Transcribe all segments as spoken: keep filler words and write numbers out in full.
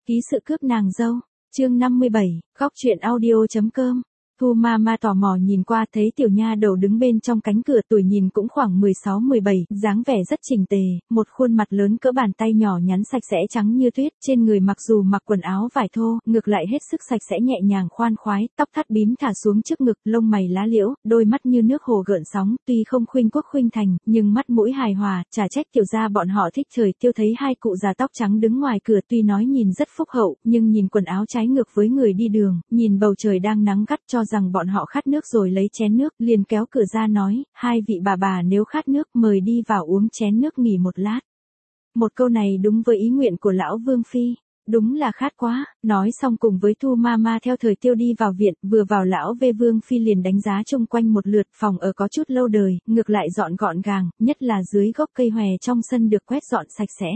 Ký sự cướp nàng dâu, chương năm mươi bảy, góc truyện audio.com. Thu Mama tò mò nhìn qua thấy tiểu nha đầu đứng bên trong cánh cửa, tuổi nhìn cũng khoảng mười sáu mười bảy, dáng vẻ rất chỉnh tề, một khuôn mặt lớn cỡ bàn tay nhỏ nhắn sạch sẽ trắng như tuyết, trên người mặc dù mặc quần áo vải thô, ngược lại hết sức sạch sẽ nhẹ nhàng khoan khoái, tóc thắt bím thả xuống trước ngực, lông mày lá liễu, đôi mắt như nước hồ gợn sóng, tuy không khuynh quốc khuynh thành, nhưng mắt mũi hài hòa, chả trách tiểu gia bọn họ thích Trời Tiêu thấy hai cụ già tóc trắng đứng ngoài cửa, tuy nói nhìn rất phúc hậu, nhưng nhìn quần áo trái ngược với người đi đường, nhìn bầu trời đang nắng gắt cho rằng bọn họ khát nước rồi lấy chén nước, liền kéo cửa ra nói, hai vị bà bà nếu khát nước mời đi vào uống chén nước nghỉ một lát. Một câu này đúng với ý nguyện của lão Vương Phi, đúng là khát quá, nói xong cùng với Thu Mama theo Thời Tiêu đi vào viện, vừa vào lão về Vương Phi liền đánh giá chung quanh một lượt, phòng ở có chút lâu đời, ngược lại dọn gọn gàng, nhất là dưới gốc cây hòe trong sân được quét dọn sạch sẽ.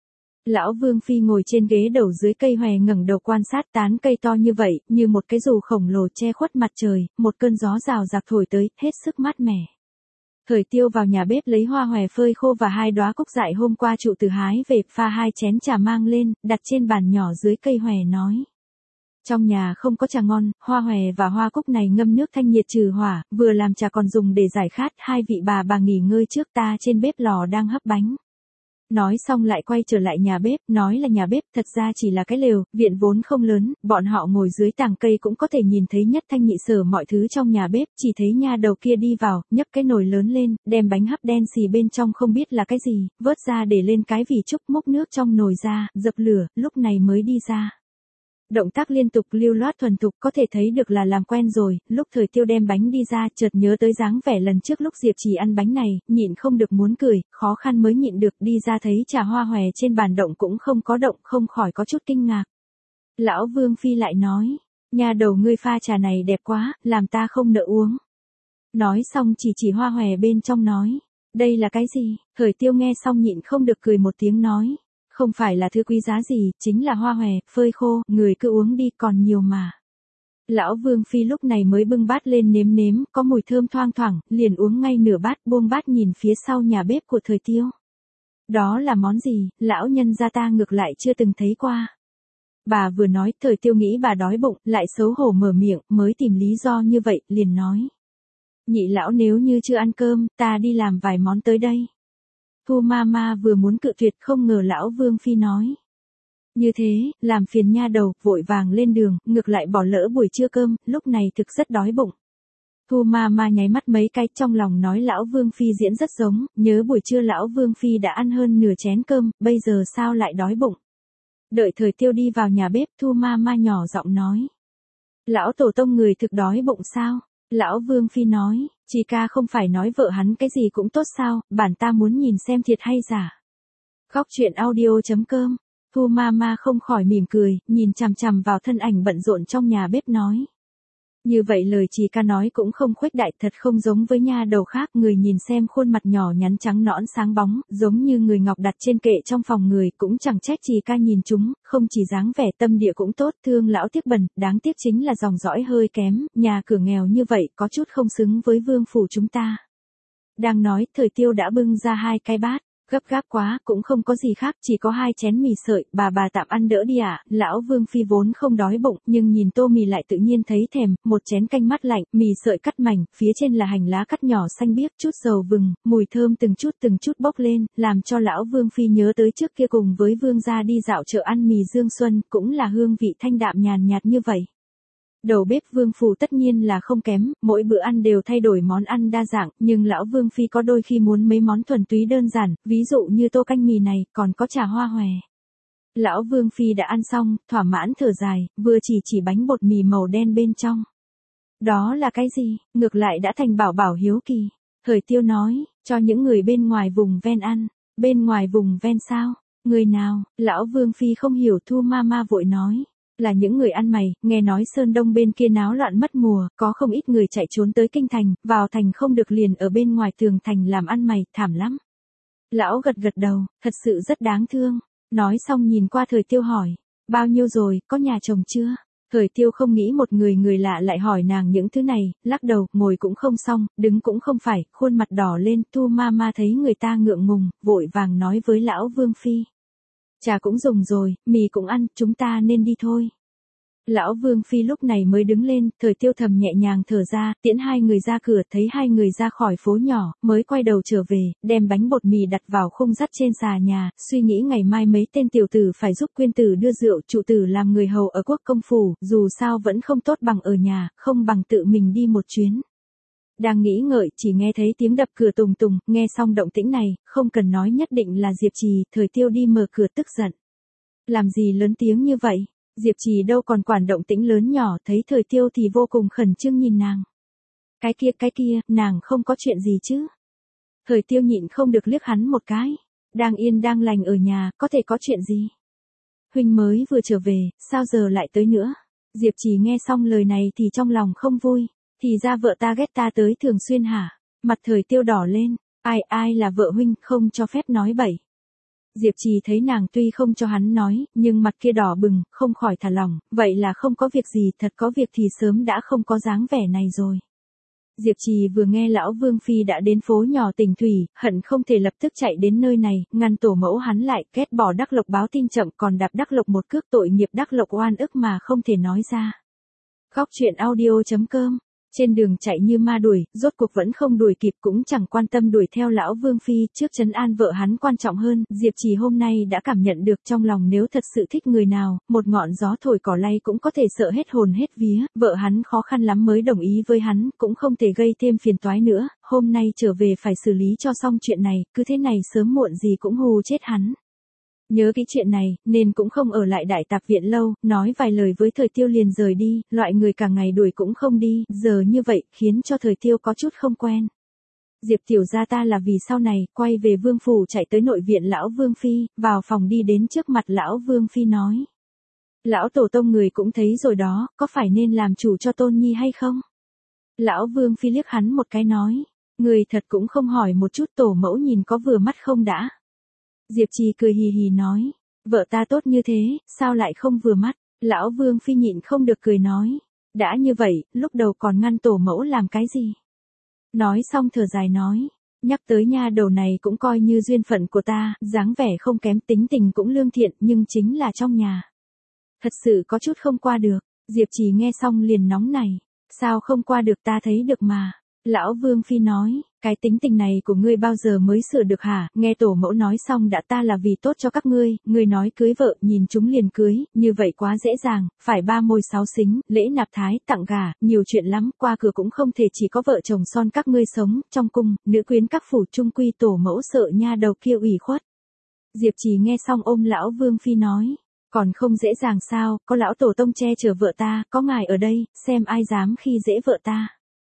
Lão Vương Phi ngồi trên ghế đầu dưới cây hòe ngẩng đầu quan sát tán cây to như vậy, như một cái dù khổng lồ che khuất mặt trời, một cơn gió rào rạc thổi tới, hết sức mát mẻ. Thời Tiêu vào nhà bếp lấy hoa hòe phơi khô và hai đóa cúc dại hôm qua trụ từ hái về, pha hai chén trà mang lên, đặt trên bàn nhỏ dưới cây hòe nói. Trong nhà không có trà ngon, hoa hòe và hoa cúc này ngâm nước thanh nhiệt trừ hỏa, vừa làm trà còn dùng để giải khát, hai vị bà bà nghỉ ngơi trước, ta trên bếp lò đang hấp bánh. Nói xong lại quay trở lại nhà bếp, nói là nhà bếp, thật ra chỉ là cái lều, viện vốn không lớn, bọn họ ngồi dưới tàng cây cũng có thể nhìn thấy nhất thanh nhị sở mọi thứ trong nhà bếp, chỉ thấy nha đầu kia đi vào, nhấc cái nồi lớn lên, đem bánh hấp đen xì bên trong không biết là cái gì, vớt ra để lên cái vỉ trúc, múc nước trong nồi ra, dập lửa, lúc này mới đi ra. Động tác liên tục lưu loát thuần thục, có thể thấy được là làm quen rồi. Lúc Thời Tiêu đem bánh đi ra, chợt nhớ tới dáng vẻ lần trước lúc Diệp Trì ăn bánh này, nhịn không được muốn cười, khó khăn mới nhịn được, đi ra thấy trà hoa hòe trên bàn động cũng không có động, không khỏi có chút kinh ngạc. Lão Vương Phi lại nói, nhà đầu ngươi pha trà này đẹp quá, làm ta không nỡ uống. Nói xong chỉ chỉ hoa hòe bên trong nói, đây là cái gì? Thời Tiêu nghe xong nhịn không được cười một tiếng nói. Không phải là thứ quý giá gì, chính là hoa hòe, phơi khô, người cứ uống đi, còn nhiều mà. Lão Vương Phi lúc này mới bưng bát lên nếm nếm, có mùi thơm thoang thoảng, liền uống ngay nửa bát, buông bát nhìn phía sau nhà bếp của Thời Tiêu. Đó là món gì, lão nhân gia ta ngược lại chưa từng thấy qua. Bà vừa nói, Thời Tiêu nghĩ bà đói bụng, lại xấu hổ mở miệng, mới tìm lý do như vậy, liền nói. Nhị lão nếu như chưa ăn cơm, ta đi làm vài món tới đây. Thu Mama vừa muốn cự tuyệt không ngờ lão Vương Phi nói. Như thế, làm phiền nha đầu, vội vàng lên đường, ngược lại bỏ lỡ buổi trưa cơm, lúc này thực rất đói bụng. Thu Mama nháy mắt mấy cái trong lòng nói lão Vương Phi diễn rất giống, nhớ buổi trưa lão Vương Phi đã ăn hơn nửa chén cơm, bây giờ sao lại đói bụng. Đợi Thời Tiêu đi vào nhà bếp, Thu Mama nhỏ giọng nói. Lão tổ tông người thực đói bụng sao? Lão Vương Phi nói, chị ca không phải nói vợ hắn cái gì cũng tốt sao, bản ta muốn nhìn xem thiệt hay giả. Góc truyện audio.com, Thu Mama không khỏi mỉm cười, nhìn chằm chằm vào thân ảnh bận rộn trong nhà bếp nói. Như vậy lời chị ca nói cũng không khuếch đại, thật không giống với nha đầu khác, người nhìn xem khuôn mặt nhỏ nhắn trắng nõn sáng bóng, giống như người ngọc đặt trên kệ trong phòng người, cũng chẳng trách chị ca nhìn chúng, không chỉ dáng vẻ tâm địa cũng tốt, thương lão tiếc bần, đáng tiếc chính là dòng dõi hơi kém, nhà cửa nghèo như vậy, có chút không xứng với vương phủ chúng ta. Đang nói, Thời Tiêu đã bưng ra hai cái bát. Gấp gáp quá, cũng không có gì khác, chỉ có hai chén mì sợi, bà bà tạm ăn đỡ đi ạ. Lão Vương Phi vốn không đói bụng, nhưng nhìn tô mì lại tự nhiên thấy thèm, một chén canh mát lạnh, mì sợi cắt mảnh, phía trên là hành lá cắt nhỏ xanh biếc, chút dầu vừng, mùi thơm từng chút từng chút bốc lên, làm cho lão Vương Phi nhớ tới trước kia cùng với Vương gia đi dạo chợ ăn mì Dương Xuân, cũng là hương vị thanh đạm nhàn nhạt như vậy. Đầu bếp Vương phủ tất nhiên là không kém, mỗi bữa ăn đều thay đổi món ăn đa dạng, nhưng lão Vương Phi có đôi khi muốn mấy món thuần túy đơn giản, ví dụ như tô canh mì này, còn có trà hoa hòe. Lão Vương Phi đã ăn xong, thỏa mãn thở dài, vừa chỉ chỉ bánh bột mì màu đen bên trong. Đó là cái gì, ngược lại đã thành bảo bảo hiếu kỳ. Thời Tiêu nói, cho những người bên ngoài vùng ven ăn, bên ngoài vùng ven sao, người nào, lão Vương Phi không hiểu. Thu Mama vội nói. Là những người ăn mày, nghe nói Sơn Đông bên kia náo loạn mất mùa, có không ít người chạy trốn tới kinh thành, vào thành không được liền ở bên ngoài tường thành làm ăn mày, thảm lắm. Lão gật gật đầu, thật sự rất đáng thương. Nói xong nhìn qua Thời Tiêu hỏi, bao nhiêu rồi, có nhà chồng chưa? Thời Tiêu không nghĩ một người người lạ lại hỏi nàng những thứ này, lắc đầu, ngồi cũng không xong, đứng cũng không phải, khuôn mặt đỏ lên. Thu Mama thấy người ta ngượng ngùng, vội vàng nói với lão Vương Phi. Trà cũng dùng rồi, mì cũng ăn, chúng ta nên đi thôi. Lão Vương Phi lúc này mới đứng lên, Thời Tiêu thầm nhẹ nhàng thở ra, tiễn hai người ra cửa, thấy hai người ra khỏi phố nhỏ, mới quay đầu trở về, đem bánh bột mì đặt vào khung sắt trên xà nhà, suy nghĩ ngày mai mấy tên tiểu tử phải giúp Quyên tử đưa rượu, trụ tử làm người hầu ở quốc công phủ, dù sao vẫn không tốt bằng ở nhà, không bằng tự mình đi một chuyến. Đang nghĩ ngợi, chỉ nghe thấy tiếng đập cửa tùng tùng, nghe xong động tĩnh này, không cần nói nhất định là Diệp Trì, Thời Tiêu đi mở cửa tức giận. Làm gì lớn tiếng như vậy? Diệp Trì đâu còn quản động tĩnh lớn nhỏ, thấy Thời Tiêu thì vô cùng khẩn trương nhìn nàng. Cái kia cái kia, nàng không có chuyện gì chứ? Thời Tiêu nhịn không được liếc hắn một cái. Đang yên đang lành ở nhà, có thể có chuyện gì? Huynh mới vừa trở về, sao giờ lại tới nữa? Diệp Trì nghe xong lời này thì trong lòng không vui. Thì ra vợ ta ghét ta tới thường xuyên hả? Mặt Thời Tiêu đỏ lên. Ai ai là vợ huynh, không cho phép nói bậy. Diệp Trì thấy nàng tuy không cho hắn nói, nhưng mặt kia đỏ bừng, không khỏi thả lỏng, vậy là không có việc gì, thật có việc thì sớm đã không có dáng vẻ này rồi. Diệp Trì vừa nghe lão Vương Phi đã đến phố nhỏ Tỉnh Thủy, hận không thể lập tức chạy đến nơi này, ngăn tổ mẫu hắn lại, ghét bỏ Đắc Lộc báo tin chậm còn đạp Đắc Lộc một cước, tội nghiệp Đắc Lộc oan ức mà không thể nói ra. Góc truyện audio chấm com. Trên đường chạy như ma đuổi, rốt cuộc vẫn không đuổi kịp, cũng chẳng quan tâm đuổi theo lão Vương Phi, trước trấn an vợ hắn quan trọng hơn. Diệp Trì hôm nay đã cảm nhận được trong lòng nếu thật sự thích người nào, một ngọn gió thổi cỏ lay cũng có thể sợ hết hồn hết vía, vợ hắn khó khăn lắm mới đồng ý với hắn, cũng không thể gây thêm phiền toái nữa, hôm nay trở về phải xử lý cho xong chuyện này, cứ thế này sớm muộn gì cũng hù chết hắn. Nhớ cái chuyện này, nên cũng không ở lại đại tạp viện lâu, nói vài lời với Thời Tiêu liền rời đi, loại người cả ngày đuổi cũng không đi, giờ như vậy, khiến cho Thời Tiêu có chút không quen. Diệp tiểu gia ta là vì sau này, quay về vương phủ chạy tới nội viện lão Vương Phi, vào phòng đi đến trước mặt lão Vương Phi nói. Lão tổ tông người cũng thấy rồi đó, có phải nên làm chủ cho Tôn Nhi hay không? Lão Vương Phi liếc hắn một cái nói, người thật cũng không hỏi một chút tổ mẫu nhìn có vừa mắt không đã. Diệp Trì cười hì hì nói, vợ ta tốt như thế, sao lại không vừa mắt? Lão Vương Phi nhịn không được cười nói, đã như vậy, lúc đầu còn ngăn tổ mẫu làm cái gì? Nói xong thở dài nói, nhắc tới nha đầu này cũng coi như duyên phận của ta, dáng vẻ không kém, tính tình cũng lương thiện, nhưng chính là trong nhà. Thật sự có chút không qua được. Diệp Trì nghe xong liền nóng này, sao không qua được, ta thấy được mà. Lão Vương Phi nói, cái tính tình này của ngươi bao giờ mới sửa được hả? Nghe tổ mẫu nói xong đã, ta là vì tốt cho các ngươi, ngươi nói cưới vợ, nhìn chúng liền cưới, như vậy quá dễ dàng, phải ba môi sáu xính, lễ nạp thái, tặng gà, nhiều chuyện lắm, qua cửa cũng không thể chỉ có vợ chồng son các ngươi sống, trong cung, nữ quyến các phủ trung quy tổ mẫu sợ nha đầu kia ủy khuất. Diệp Trì nghe xong ôm lão Vương Phi nói, còn không dễ dàng sao, có lão tổ tông che chở vợ ta, có ngài ở đây, xem ai dám khi dễ vợ ta.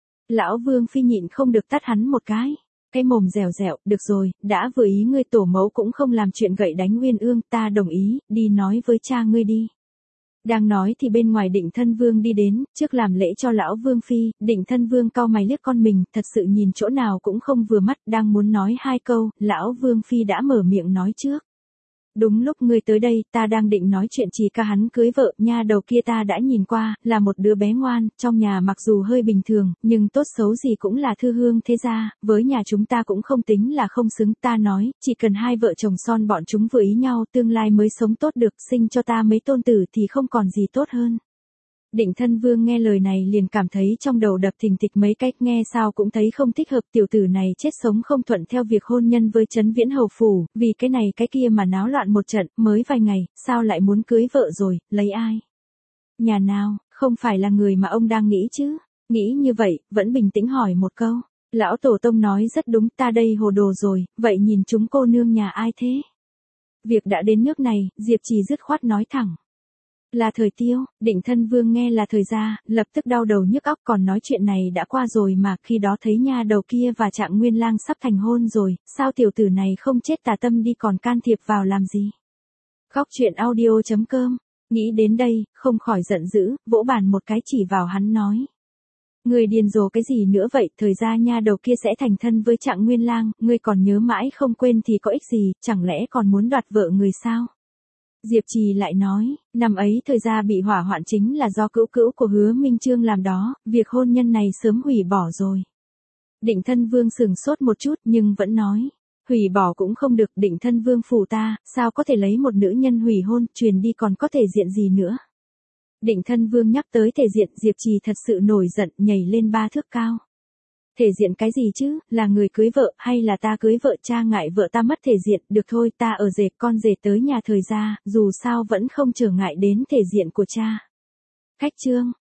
Lão Vương Phi nhịn không được tát hắn một cái. Cái mồm dẻo dẻo, được rồi, đã vừa ý ngươi tổ mẫu cũng không làm chuyện gậy đánh Uyên Ương, ta đồng ý, đi nói với cha ngươi đi. Đang nói thì bên ngoài Định Thân Vương đi đến, trước làm lễ cho lão Vương Phi, Định Thân Vương cau mày liếc con mình, thật sự nhìn chỗ nào cũng không vừa mắt, đang muốn nói hai câu, lão Vương Phi đã mở miệng nói trước. Đúng lúc ngươi tới đây, ta đang định nói chuyện Trì ca hắn cưới vợ, nha đầu kia ta đã nhìn qua, là một đứa bé ngoan, trong nhà mặc dù hơi bình thường, nhưng tốt xấu gì cũng là thư hương thế gia, với nhà chúng ta cũng không tính là không xứng, ta nói, chỉ cần hai vợ chồng son bọn chúng vừa ý nhau, tương lai mới sống tốt được, sinh cho ta mấy tôn tử thì không còn gì tốt hơn. Định Thân Vương nghe lời này liền cảm thấy trong đầu đập thình thịch mấy cách, nghe sao cũng thấy không thích hợp, tiểu tử này chết sống không thuận theo việc hôn nhân với Trấn Viễn hầu phủ, vì cái này cái kia mà náo loạn một trận, mới vài ngày, sao lại muốn cưới vợ rồi, lấy ai? Nhà nào, không phải là người mà ông đang nghĩ chứ? Nghĩ như vậy, vẫn bình tĩnh hỏi một câu. Lão tổ tông nói rất đúng, ta đây hồ đồ rồi, vậy nhìn chúng cô nương nhà ai thế? Việc đã đến nước này, Diệp Trì dứt khoát nói thẳng. Là Thời Tiêu. Định Thân Vương nghe là Thời gia, lập tức đau đầu nhức óc, còn nói chuyện này đã qua rồi mà, khi đó thấy nha đầu kia và Trạng Nguyên Lang sắp thành hôn rồi, sao tiểu tử này không chết tà tâm đi còn can thiệp vào làm gì? Góc truyện audio chấm com. Nghĩ đến đây, không khỏi giận dữ, vỗ bàn một cái chỉ vào hắn nói. Người điên rồ cái gì nữa vậy, Thời gia nha đầu kia sẽ thành thân với Trạng Nguyên Lang, ngươi còn nhớ mãi không quên thì có ích gì, chẳng lẽ còn muốn đoạt vợ người sao? Diệp Trì lại nói, năm ấy Thời gia bị hỏa hoạn chính là do cữu cữu của Hứa Minh Chương làm đó, việc hôn nhân này sớm hủy bỏ rồi. Định Thân Vương sửng sốt một chút nhưng vẫn nói, Hủy bỏ cũng không được, định thân vương phủ ta, sao có thể lấy một nữ nhân hủy hôn, truyền đi còn có thể diện gì nữa. Định thân vương nhắc tới thể diện, Diệp Trì thật sự nổi giận, nhảy lên ba thước cao. Thể diện cái gì chứ, là người cưới vợ, hay là ta cưới vợ, cha ngại vợ ta mất thể diện, được thôi, ta ở rể, con rể tới nhà thời gia, dù sao vẫn không trở ngại đến thể diện của cha. Khách trương,